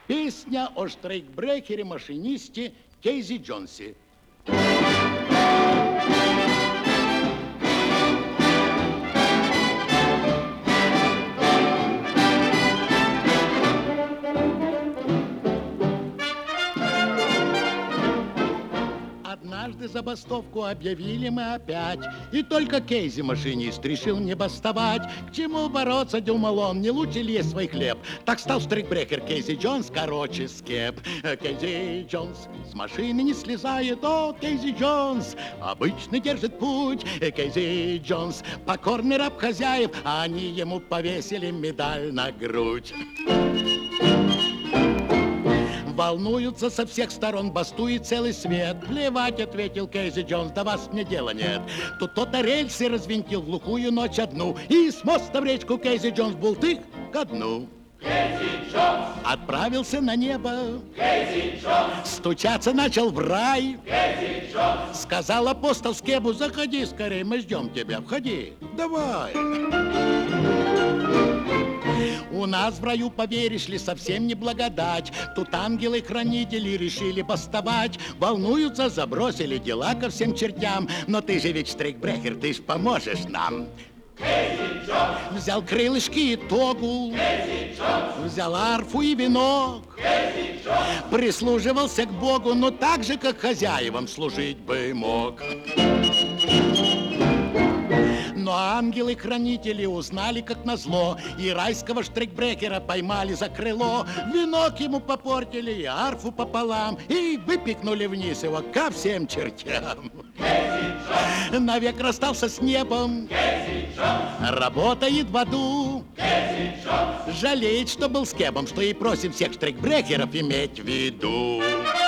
Песня о штрейкбрекере-машинисте Кейзи Джонсе. Однажды забастовку объявили мы опять, и только Кейзи, машинист, решил не бастовать. К чему бороться, думал он, не лучше ли есть свой хлеб? Так стал штрейкбрекер Кейзи Джонс, короче, скеп. Кейзи Джонс с машины не слезает, о, Кейзи Джонс обычно держит путь. Кейзи Джонс покорный раб хозяев, а они ему повесили медаль на грудь. Волнуются со всех сторон, бастует целый свет. Плевать, ответил Кейзи Джонс, до вас мне дела нет. Тут кто-то рельсы развинтил в глухую ночь одну, и с моста в речку Кейзи Джонс бултых ко дну. Кейзи Джонс отправился на небо, Кейзи Джонс стучаться начал в рай. Кейзи Джонс Сказал апостол Скебу, заходи скорей, мы ждем тебя, входи, давай. У нас в раю, поверишь ли, совсем не благодать. Тут ангелы-хранители решили бастовать. Волнуются, забросили дела ко всем чертям. Но ты же ведь штрейкбрекер, ты ж поможешь нам. Кейзи Джонс Взял крылышки и тогу, Кейзи Джонс взял арфу и венок. Кейзи Джонс Прислуживался к Богу, но так же, как хозяевам служить бы мог. Но ангелы-хранители узнали, как назло, и райского штрейкбрекера поймали за крыло. Венок ему попортили, и арфу пополам, и выпихнули вниз его ко всем чертям. Кейзи Джонс Навек расстался с небом, Кейзи Джонс работает в аду. Кейзи Джонс Жалеет, что был скебом, что и просим всех штрейкбрекеров иметь в виду.